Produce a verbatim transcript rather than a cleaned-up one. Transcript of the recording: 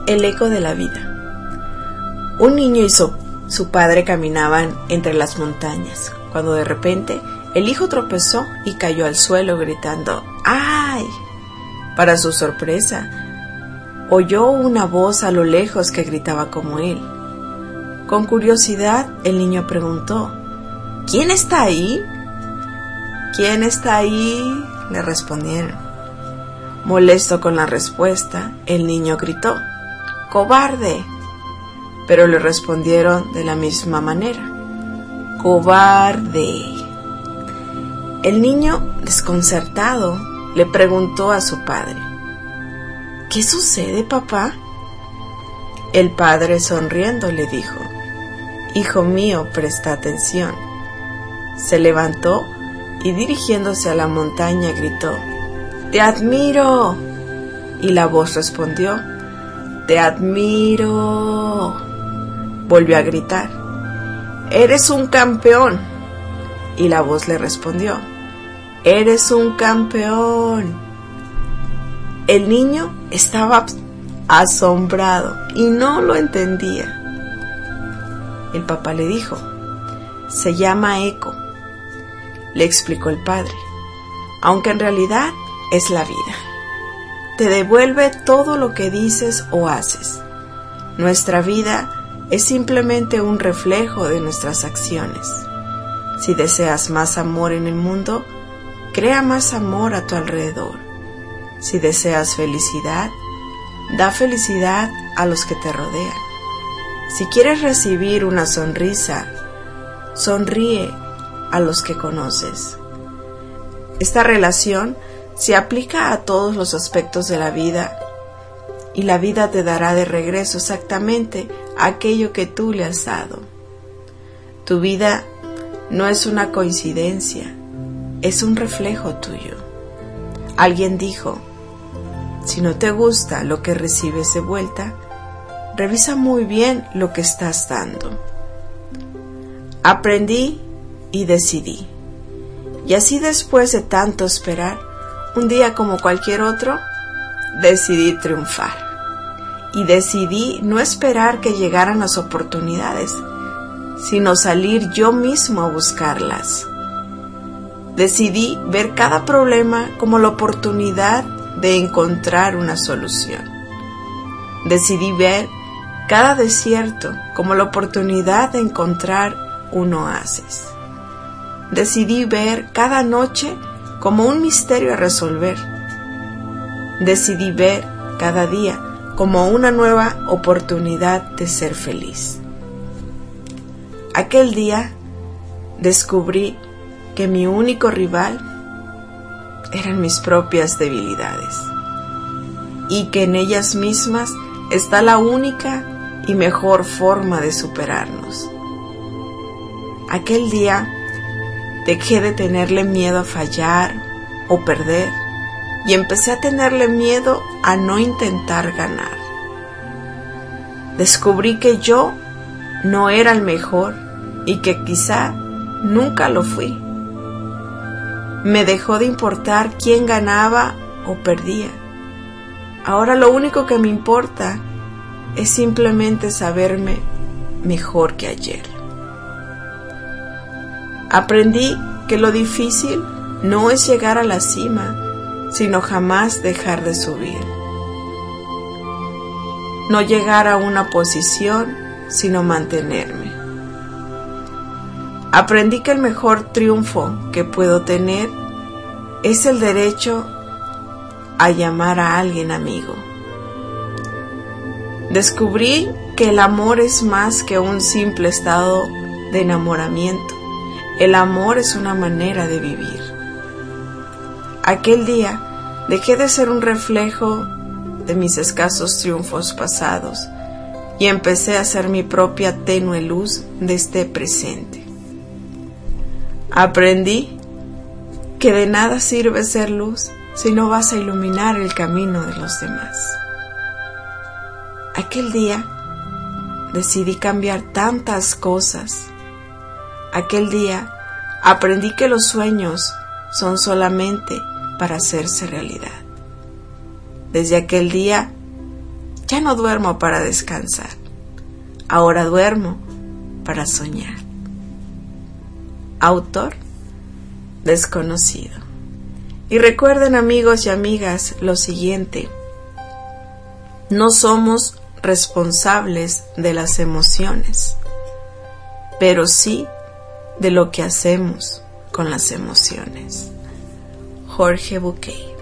El eco de la vida. Un niño y su, su padre caminaban entre las montañas, cuando de repente el hijo tropezó y cayó al suelo gritando ¡ay! Para su sorpresa, oyó una voz a lo lejos que gritaba como él. Con curiosidad, el niño preguntó: ¿quién está ahí? ¿Quién está ahí?, le respondieron. Molesto con la respuesta, el niño gritó: ¡cobarde! Pero le respondieron de la misma manera: ¡cobarde! El niño, desconcertado, le preguntó a su padre: ¿qué sucede, papá? El padre, sonriendo, le dijo: hijo mío, presta atención. Se levantó y dirigiéndose a la montaña gritó: ¡te admiro! Y la voz respondió: ¡te admiro! Volvió a gritar: ¡eres un campeón! Y la voz le respondió: ¡eres un campeón! El niño estaba asombrado y no lo entendía. El papá le dijo: se llama eco. Le explicó el padre, aunque en realidad es la vida. Te devuelve todo lo que dices o haces. Nuestra vida es simplemente un reflejo de nuestras acciones. Si deseas más amor en el mundo, crea más amor a tu alrededor. Si deseas felicidad, da felicidad a los que te rodean. Si quieres recibir una sonrisa, sonríe a los que conoces. Esta relación se aplica a todos los aspectos de la vida y la vida te dará de regreso exactamente aquello que tú le has dado. Tu vida no es una coincidencia, es un reflejo tuyo. Alguien dijo: si no te gusta lo que recibes de vuelta, revisa muy bien lo que estás dando. Aprendí y decidí. Y así, después de tanto esperar, un día como cualquier otro, decidí triunfar. Y decidí no esperar que llegaran las oportunidades, sino salir yo mismo a buscarlas. Decidí ver cada problema como la oportunidad de encontrar una solución. Decidí ver cada desierto como la oportunidad de encontrar un oasis. Decidí ver cada noche como un misterio a resolver. Decidí ver cada día como una nueva oportunidad de ser feliz. Aquel día descubrí que mi único rival eran mis propias debilidades y que en ellas mismas está la única y mejor forma de superarnos. Aquel día dejé de tenerle miedo a fallar o perder y empecé a tenerle miedo a no intentar ganar. Descubrí que yo no era el mejor y que quizá nunca lo fui. Me dejó de importar quién ganaba o perdía. Ahora lo único que me importa es simplemente saberme mejor que ayer. Aprendí que lo difícil no es llegar a la cima, sino jamás dejar de subir. No llegar a una posición, sino mantenerme. Aprendí que el mejor triunfo que puedo tener es el derecho a llamar a alguien amigo. Descubrí que el amor es más que un simple estado de enamoramiento. El amor es una manera de vivir. Aquel día dejé de ser un reflejo de mis escasos triunfos pasados y empecé a ser mi propia tenue luz de este presente. Aprendí que de nada sirve ser luz si no vas a iluminar el camino de los demás. Aquel día decidí cambiar tantas cosas. Aquel día aprendí que los sueños son solamente para hacerse realidad. Desde aquel día Ya no duermo para descansar. Ahora duermo para soñar. Autor desconocido. Y recuerden, amigos y amigas, lo siguiente: no somos responsables de las emociones, pero sí de lo que hacemos con las emociones. Jorge Bucay.